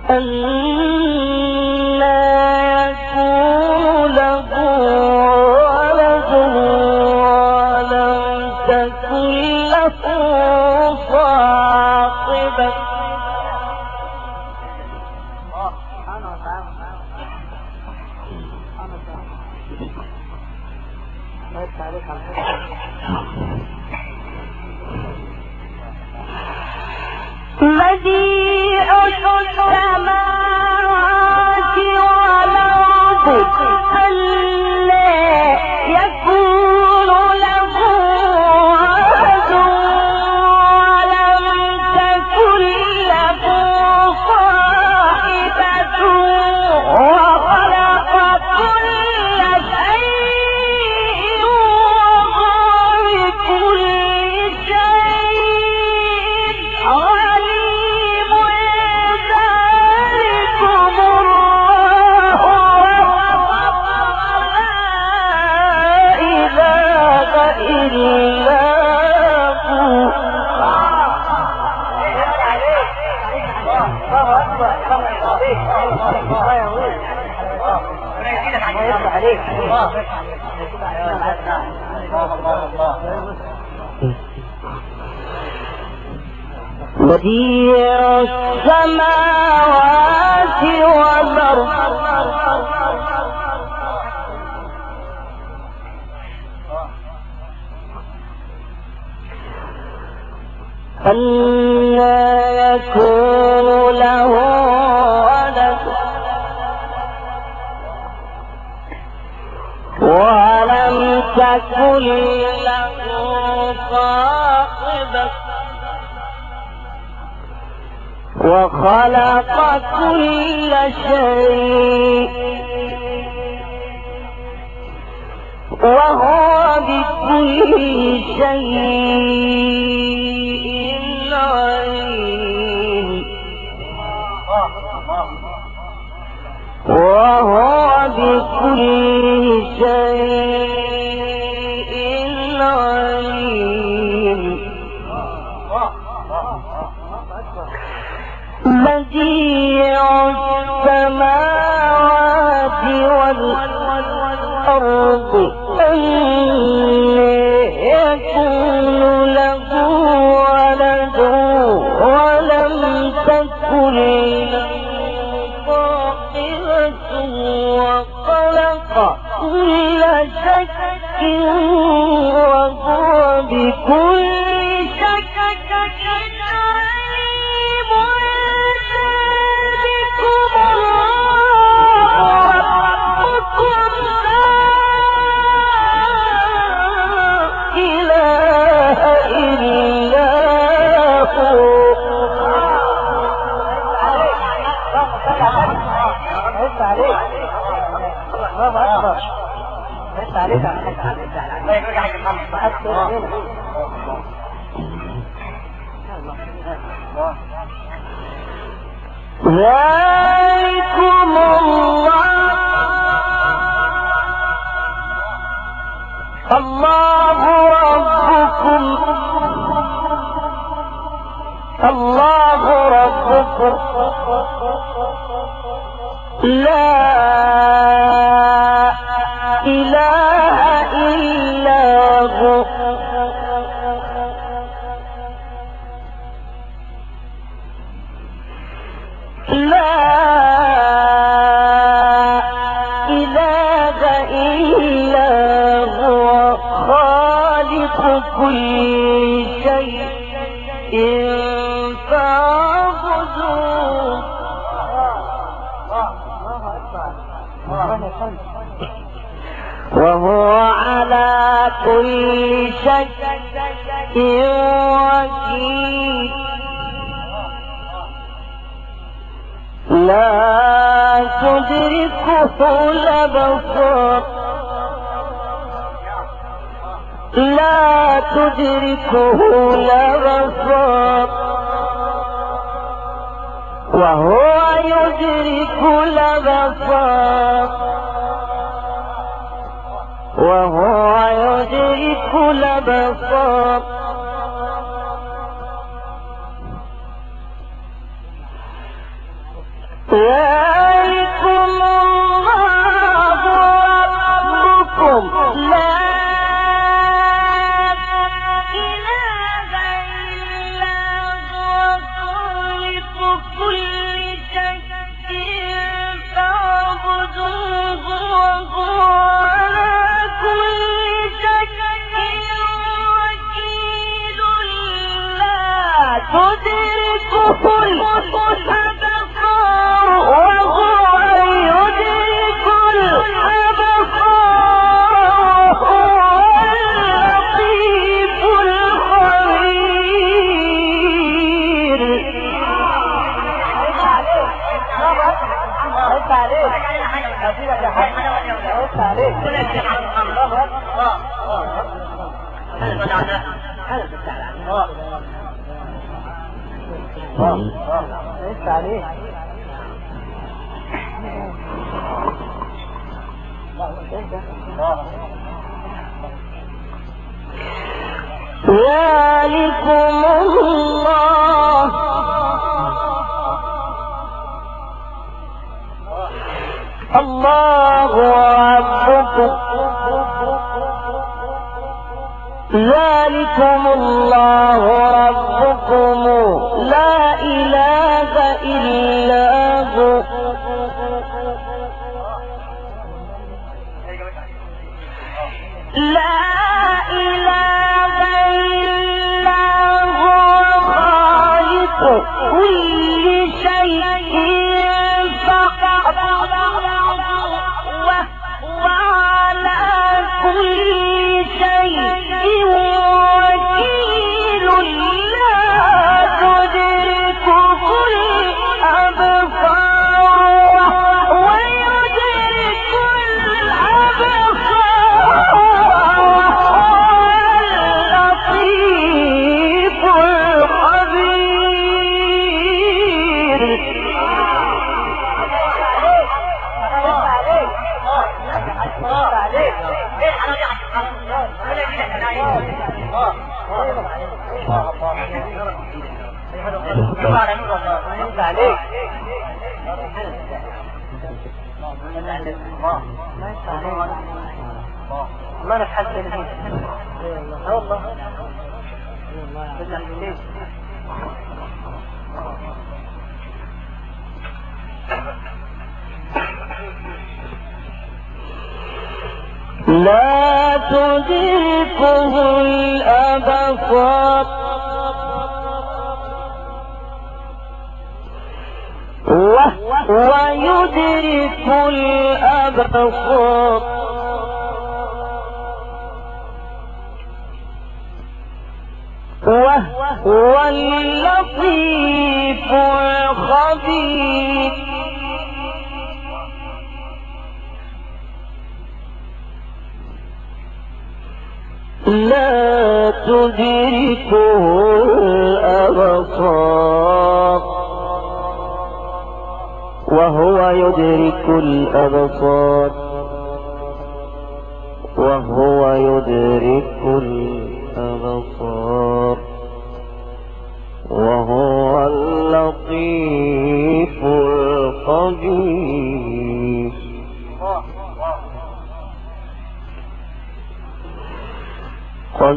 بديع السماوات والأرض أنى يكون له ولد ولم تكن له صاحبة وخلق كل شيء وهو بكل شيء عليم وهو بكل شيء عليم بديع السماوات والأرض أنى يكون له ولد ولم تكن له صاحبة وخلق كل شيء وهو بكل ذلكم الله ربكم لا إله إلا هو لا إله إلا هو خالق كل شيء فاعبدوه وهو على كل شيء وكيل لا تدركه الأبصار لا تدركه الأبصار وهو يدرك الأبصار وهو يدرك الأبصار ذلكم الله ربكم لا إله إلا هو خالق كل شيء فاعبدوه وهو على كل شيء وكيل لا تدركه الأبصار وهو يدرك الأبصار وهو اللطيف الخبير. ذلكم الله ربكم ذلكم الله ربكم لا إله إلا هو لا إله إلا هو خالق كل شيء فاعبدوه وهو على كل شيء وكيل لا تدركه الأبصار وهو يدرك الأبصار وهو اللطيف الخبير. ما نتحدث والله لا تدركه الأبصار وهو يدرك الأبصار وهو اللطيف الخبير. لا تدركه الأبصار وهو يدرك الأبصار وهو يدرك الأبصار وهو اللطيف الخبير. قد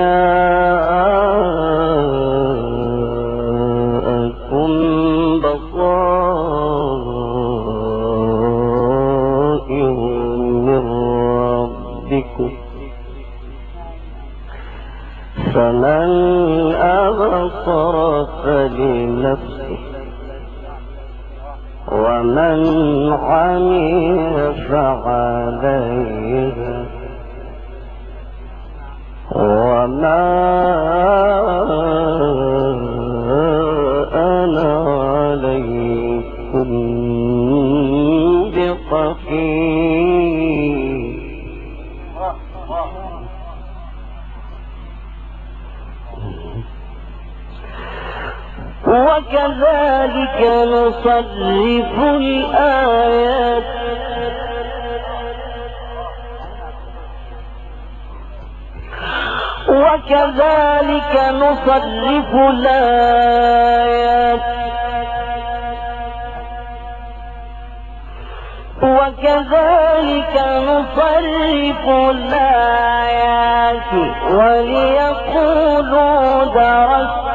جاءكم بصائر من ربكم فمن أبصر فلنفسه ومن عمي فعليها وما أنا عليكم بحفيظ. وكذلك نصرف الآيات وكذلك نصرف الآيات وكذلك نصرف الآيات وليقولوا درست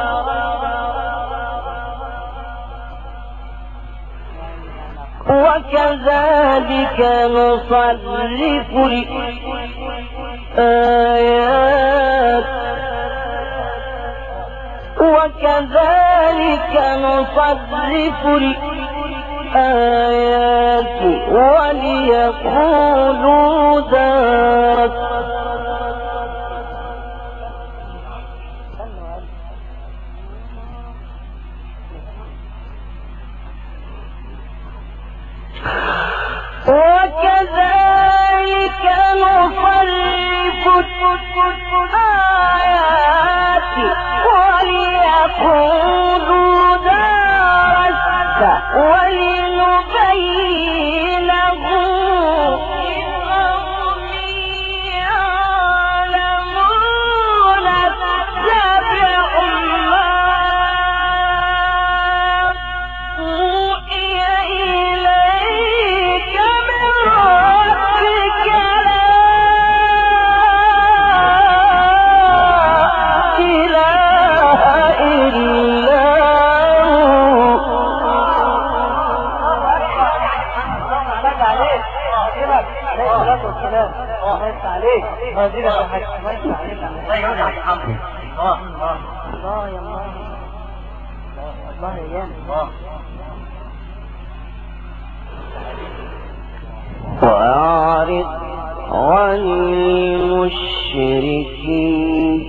وكذلك نصرف الآيات وكذلك نصرف الآيات وليقولوا درست وكذلك نصرف الآيات وليقولوا درست ولنبينه لقوم يعلمون اتبع ما أوحي إليك من ربك لا إله إلا وأعرض عن المشركين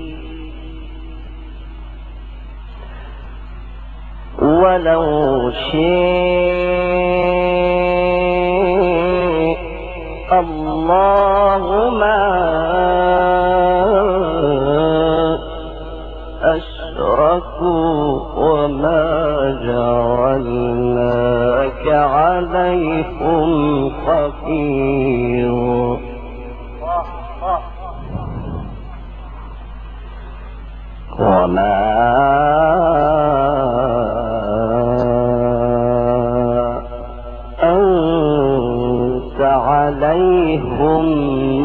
ولو شاء الله ما أشركوا وما جعلناك عليهم حفيظا وما أنت عليهم